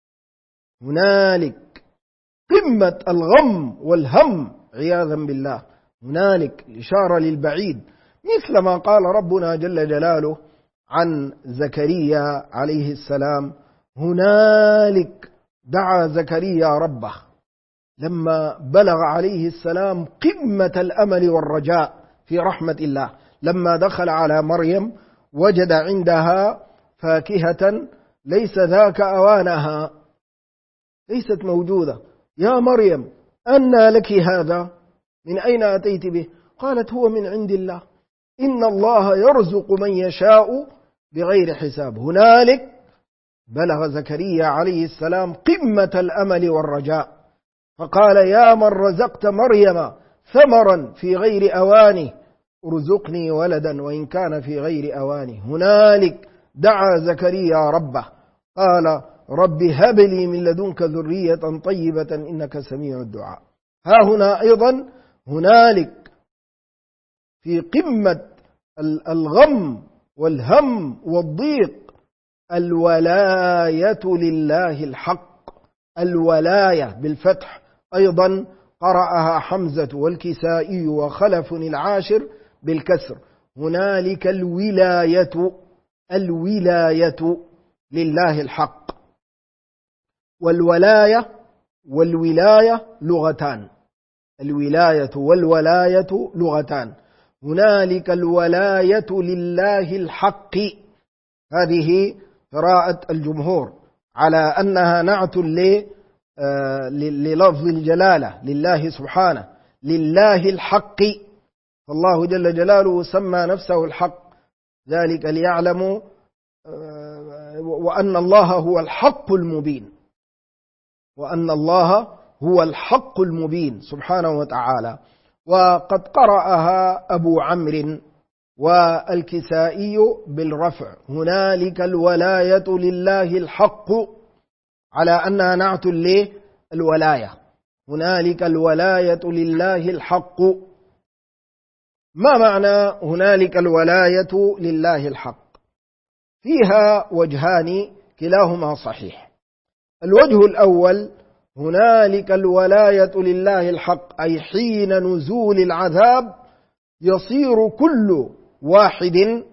هنالك قمة الغم والهم عياذا بالله، هنالك إشارة للبعيد، مثل ما قال ربنا جل جلاله عن زكريا عليه السلام: هنالك دعا زكريا ربه، لما بلغ عليه السلام قمة الأمل والرجاء في رحمة الله، لما دخل على مريم وجد عندها فاكهة ليس ذاك أوانها، ليست موجودة. يا مريم أنى لك هذا؟ من أين أتيت به؟ قالت: هو من عند الله، إن الله يرزق من يشاء بغير حساب. هنالك بلغ زكريا عليه السلام قمة الأمل والرجاء، فقال: يا من رزقت مريم ثمرا في غير أوانه ارزقني ولدا وإن كان في غير أوانه. هنالك دعا زكريا ربه قال: رب هب لي من لدنك ذرية طيبة إنك سميع الدعاء. ها هنا أيضا هنالك في قمة الغم والهم والضيق الولاية لله الحق، الولاية بالفتح، أيضا قرأها حمزة والكسائي وخلف العاشر بالكسر. هنالك الولاية، الولاية لله الحق. والولاية والولاية لغتان، الولاية والولاية لغتان. هنالك الولاية لله الحق، هذه قراءة الجمهور على أنها نعت للفظ الجلالة لله سبحانه، لله الحق، فالله جل جلاله سمى نفسه الحق، ذلك ليعلموا وأن الله هو الحق المبين، وأن الله هو الحق المبين سبحانه وتعالى. وقد قرأها أبو عمرو والكسائي بالرفع: هنالك الولاية لله الحق، على أنها نعت للولاية، هنالك الولاية لله الحق. ما معنى هنالك الولاية لله الحق؟ فيها وجهان كلاهما صحيح. الوجه الأول: هنالك الولاية لله الحق، أي حين نزول العذاب يصير كل واحد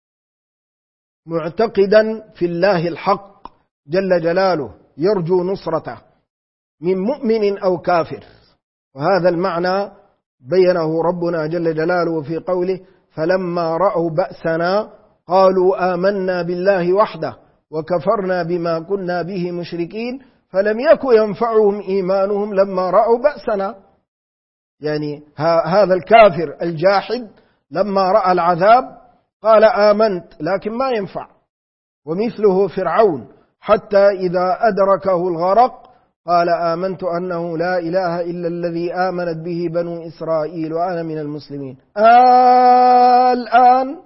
معتقدا في الله الحق جل جلاله، يرجو نصرته من مؤمن أو كافر. وهذا المعنى بينه ربنا جل جلاله في قوله: فلما رأوا بأسنا قالوا آمنا بالله وحده وكفرنا بما كنا به مشركين فلم يكن ينفعهم إيمانهم لما رأوا بأسنا. يعني هذا الكافر الجاحد لما رأى العذاب قال آمنت، لكن ما ينفع. ومثله فرعون حتى إذا أدركه الغرق قال آمنت أنه لا إله إلا الذي آمنت به بنو إسرائيل وأنا من المسلمين. الآن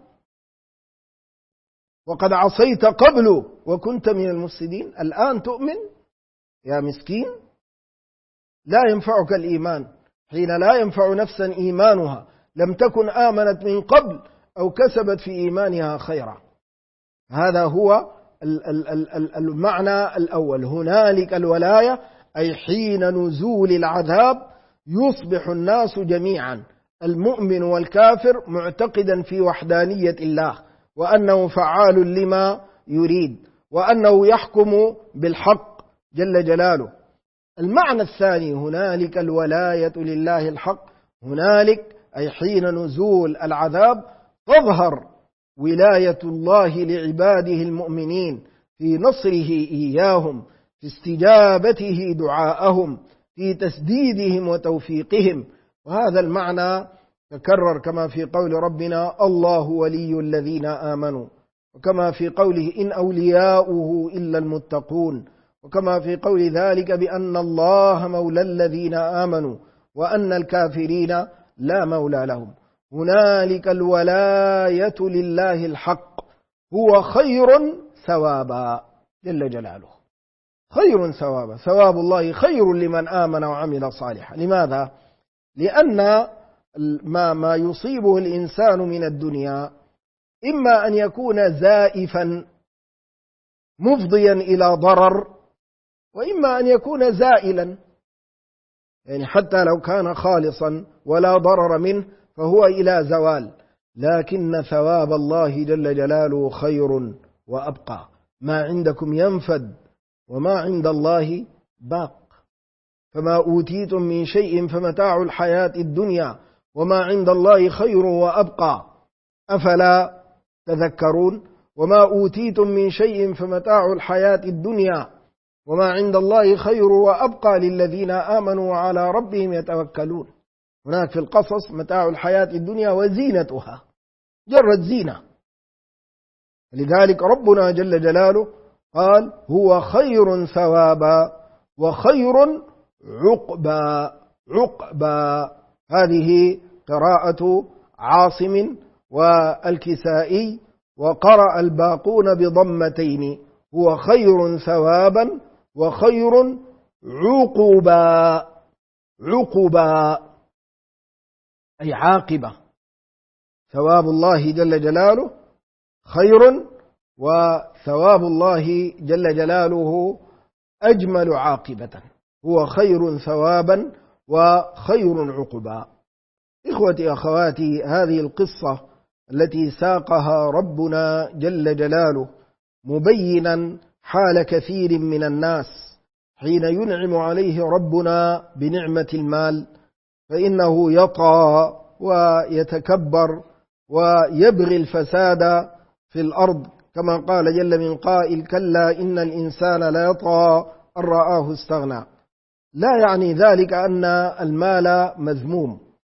وقد عصيت قبل وكنت من المفسدين، الآن تؤمن يا مسكين؟ لا ينفعك الإيمان حين لا ينفع نفسا إيمانها لم تكن آمنت من قبل أو كسبت في إيمانها خيرا. هذا هو المعنى الأول: هنالك الولاية، أي حين نزول العذاب يصبح الناس جميعا المؤمن والكافر معتقدا في وحدانية الله، وأنه فعال لما يريد، وأنه يحكم بالحق جل جلاله. المعنى الثاني: هنالك الولاية لله الحق، هنالك أي حين نزول العذاب تظهر ولاية الله لعباده المؤمنين في نصره إياهم، في استجابته دعاءهم، في تسديدهم وتوفيقهم. وهذا المعنى تكرر كما في قول ربنا: الله ولي الذين آمنوا، وكما في قوله: إن أولياؤه إلا المتقون، وكما في قول ذلك بأن الله مولى الذين آمنوا وأن الكافرين لا مولى لهم. هنالك الولاية لله الحق، هو خير ثوابا جل جلاله. خير ثوابا. ثواب الله خير لمن آمن وعمل صالحا. لماذا؟ لأن ما يصيبه الإنسان من الدنيا إما أن يكون زائفا مفضيا إلى ضرر، وإما أن يكون زائلا، يعني حتى لو كان خالصا ولا ضرر منه فهو إلى زوال. لكن ثواب الله جل جلاله خير وأبقى. ما عندكم ينفد وما عند الله باق. فما أوتيتم من شيء فمتاع الحياة الدنيا وما عند الله خير وأبقى أفلا تذكرون. وما أوتيتم من شيء فمتاع الحياة الدنيا وما عند الله خير وأبقى للذين آمنوا وعلى ربهم يتوكلون. هناك في القصص متاع الحياة الدنيا وزينتها، جرد زينة. لذلك ربنا جل جلاله قال هو خير ثوابا وخير عقبا. عقبا هذه قراءة عاصم والكسائي، وقرأ الباقون بضمتين. هو خير ثوابا وخير عقبا. عقبا أي عاقبة. ثواب الله جل جلاله خير، وثواب الله جل جلاله أجمل عاقبة. هو خير ثوابا وخير عقبا. إخوتي أخواتي، هذه القصة التي ساقها ربنا جل جلاله مبينا حال كثير من الناس حين ينعم عليه ربنا بنعمة المال، فإنه يطغى ويتكبر ويبغي الفساد في الأرض، كما قال جل من قائل كلا إن الإنسان لا يطغى أن رآه استغنى. لا يعني ذلك أن المال مذموم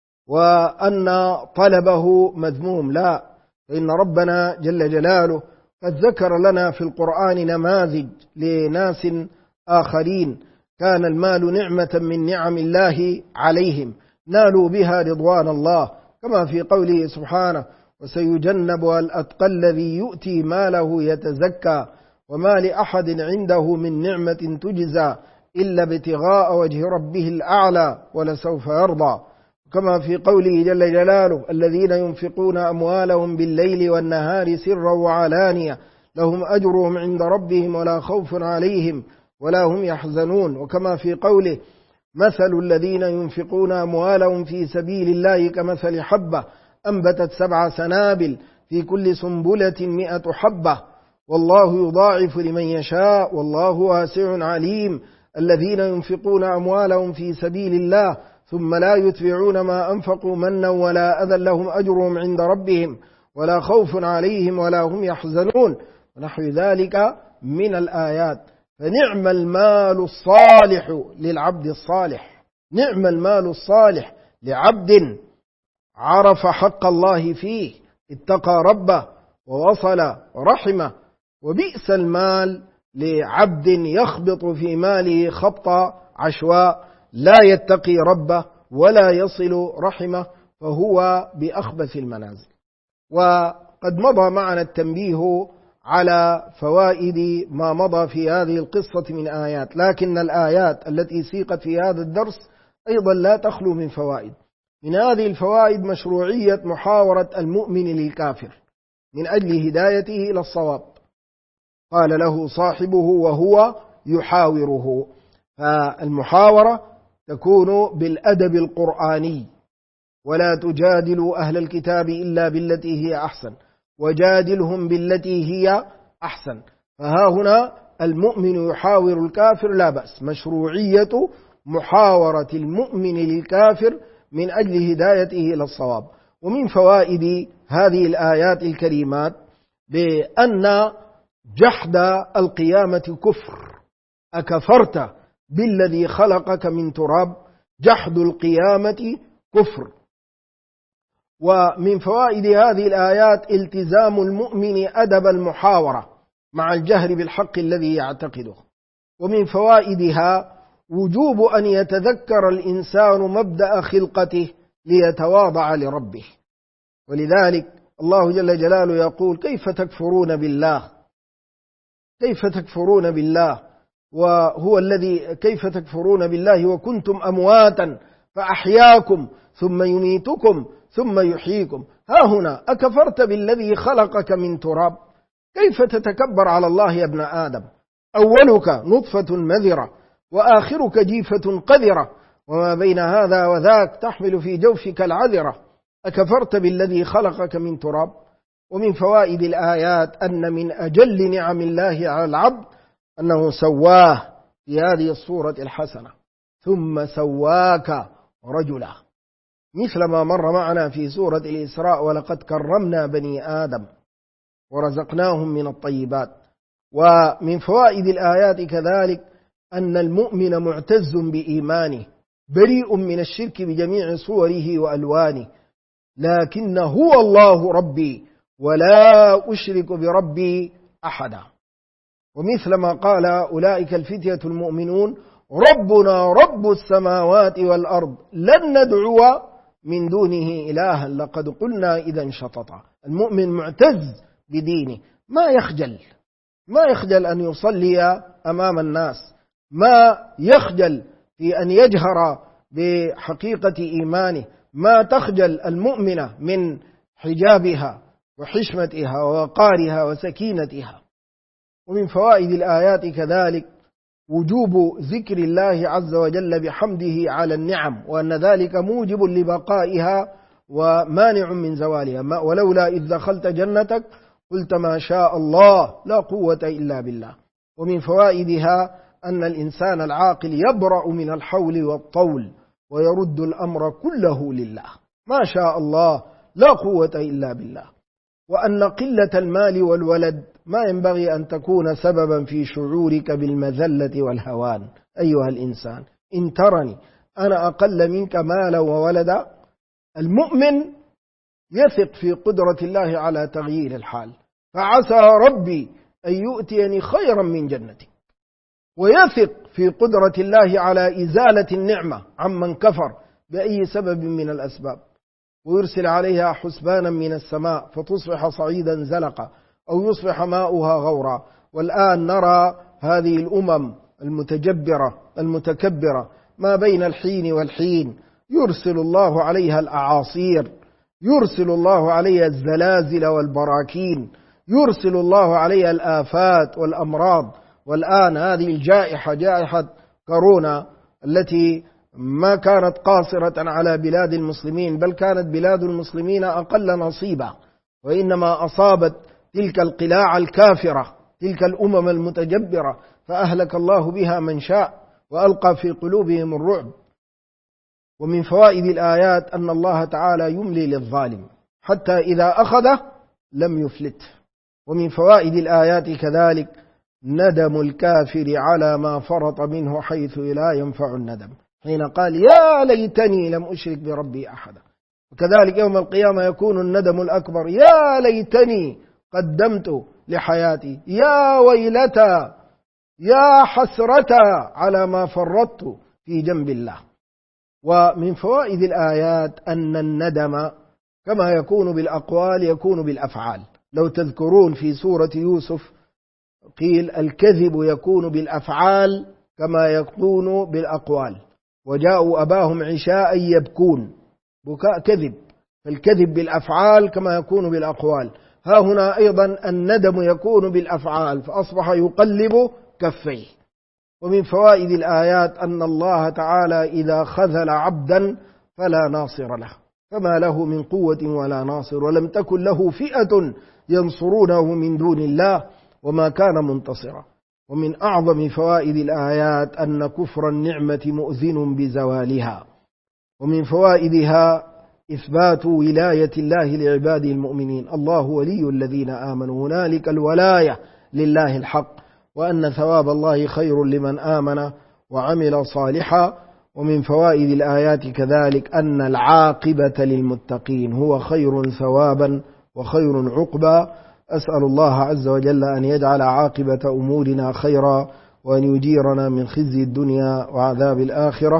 وأن طلبه مذموم، لا، فإن ربنا جل جلاله قد ذكر لنا في القرآن نماذج لناس آخرين كان المال نعمة من نعم الله عليهم نالوا بها رضوان الله، كما في قوله سبحانه وسيجنبها الأتقى الذي يؤتي ماله يتزكى وما لأحد عنده من نعمة تجزى إلا ابتغاء وجه ربه الأعلى ولسوف يرضى، كما في قوله جل جلاله الذين ينفقون أموالهم بالليل والنهار سرا وعلانية لهم أجرهم عند ربهم ولا خوف عليهم ولا هم يحزنون، وكما في قوله مثل الذين ينفقون أموالهم في سبيل الله كمثل حبة أنبتت 7 سنابل في كل سنبلة 100 حبة والله يضاعف لمن يشاء والله واسع عليم. الذين ينفقون أموالهم في سبيل الله ثم لا يتبعون ما أنفقوا منا ولا أذى لهم أجرهم عند ربهم ولا خوف عليهم ولا هم يحزنون، ونحو ذلك من الآيات. فنعم المال الصالح للعبد الصالح، نعم المال الصالح لعبد عرف حق الله فيه، اتقى ربه ووصل رحمه، وبئس المال لعبد يخبط في ماله خبط عشواء لا يتقي ربه ولا يصل رحمه، فهو بأخبث المنازل. وقد مضى معنا التنبيه على فوائد ما مضى في هذه القصة من آيات، لكن الآيات التي سيقت في هذا الدرس أيضا لا تخلو من فوائد. من هذه الفوائد مشروعية محاورة المؤمن للكافر من أجل هدايته إلى الصواب. قال له صاحبه وهو يحاوره، فالمحاورة تكون بالأدب القرآني، ولا تجادلوا أهل الكتاب إلا بالتي هي أحسن وجادلهم بالتي هي أحسن. فها هنا المؤمن يحاور الكافر لا بأس، مشروعية محاورة المؤمن للكافر من أجل هدايته إلى الصواب. ومن فوائد هذه الآيات الكريمات بأن جحد القيامة كفر. أكفرت بالذي خلقك من تراب، جحد القيامة كفر. ومن فوائد هذه الآيات التزام المؤمن أدب المحاورة مع الجهر بالحق الذي يعتقده. ومن فوائدها وجوب أن يتذكر الإنسان مبدأ خلقته ليتواضع لربه، ولذلك الله جل جلاله يقول كيف تكفرون بالله، كيف تكفرون بالله وهو الذي كيف تكفرون بالله وكنتم أمواتا فأحياكم ثم يميتكم ثم يحييكم. ها هنا أكفرت بالذي خلقك من تراب؟ كيف تتكبر على الله يا ابن آدم؟ أولك نطفة مذرة وآخرك جيفة قذرة وما بين هذا وذاك تحمل في جوفك العذرة. أكفرت بالذي خلقك من تراب؟ ومن فوائد الآيات أن من أجل نعم الله على العبد أنه سواه في هذه الصورة الحسنة ثم سواك رجلا، مثل ما مر معنا في سورة الإسراء: ولقد كرمنا بني آدم ورزقناهم من الطيبات. ومن فوائد الآيات كذلك أن المؤمن معتز بإيمانه بريء من الشرك بجميع صوره وألوانه، لكن هو الله ربي ولا أشرك بربي أحدا. ومثل ما قال أولئك الفتية المؤمنون: ربنا رب السماوات والأرض لن ندعو من دونه إلها لقد قلنا إذا شططا. المؤمن معتز بدينه، ما يخجل أن يصلي أمام الناس، ما يخجل في أن يجهر بحقيقة إيمانه، ما تخجل المؤمنة من حجابها وحشمتها ووقارها وسكينتها. ومن فوائد الآيات كذلك وجوب ذكر الله عز وجل بحمده على النعم، وأن ذلك موجب لبقائها ومانع من زوالها. ولولا إذ دخلت جنتك قلت ما شاء الله لا قوة إلا بالله. ومن فوائدها أن الإنسان العاقل يبرأ من الحول والطول ويرد الأمر كله لله، ما شاء الله لا قوة إلا بالله. وأن قلة المال والولد ما ينبغي أن تكون سببا في شعورك بالمذلة والهوان. أيها الإنسان، إن ترني أنا أقل منك مالا وولدا. المؤمن يثق في قدرة الله على تغيير الحال، فعسى ربي أن يؤتيني خيرا من جنتي، ويثق في قدرة الله على إزالة النعمة عمن كفر بأي سبب من الأسباب، ويرسل عليها حسبانا من السماء فتصبح صعيدا زلقا أو يصبح ماؤها غورا. والآن نرى هذه الأمم المتجبرة المتكبرة ما بين الحين والحين يرسل الله عليها الأعاصير، يرسل الله عليها الزلازل والبراكين، يرسل الله عليها الآفات والأمراض. والآن هذه الجائحة، جائحة كورونا، التي ما كانت قاصرة على بلاد المسلمين، بل كانت بلاد المسلمين أقل نصيبا، وإنما أصابت تلك القلاع الكافرة، تلك الأمم المتجبرة، فأهلك الله بها من شاء وألقى في قلوبهم الرعب. ومن فوائد الآيات أن الله تعالى يملي للظالم حتى إذا أخذه لم يفلت. ومن فوائد الآيات كذلك ندم الكافر على ما فرط منه حيث لا ينفع الندم، حين قال يا ليتني لم أشرك بربي أحدا. وكذلك يوم القيامة يكون الندم الأكبر: يا ليتني قدمت لحياتي، يا ويلتى، يا حسرة على ما فرطت في جنب الله. ومن فوائد الآيات أن الندم كما يكون بالأقوال يكون بالأفعال. لو تذكرون في سورة يوسف قيل الكذب يكون بالأفعال كما يكون بالأقوال، وجاءوا أباهم عشاء يبكون، بكاء كذب، فالكذب بالأفعال كما يكون بالأقوال. ها هنا أيضا الندم يكون بالأفعال، فأصبح يقلب كفيه. ومن فوائد الآيات أن الله تعالى إذا خذل عبدا فلا ناصر له، فما له من قوة ولا ناصر، ولم تكن له فئة ينصرونه من دون الله وما كان منتصرا. ومن أعظم فوائد الآيات أن كفر النعمة مؤذن بزوالها. ومن فوائدها إثبات ولاية الله لعباده المؤمنين، الله ولي الذين آمنوا، هنالك الولاية لله الحق، وأن ثواب الله خير لمن آمن وعمل صالحا. ومن فوائد الآيات كذلك أن العاقبة للمتقين، هو خير ثوابا وخير عقبا. أسأل الله عز وجل أن يجعل عاقبة أمورنا خيرا، وأن يجيرنا من خزي الدنيا وعذاب الآخرة.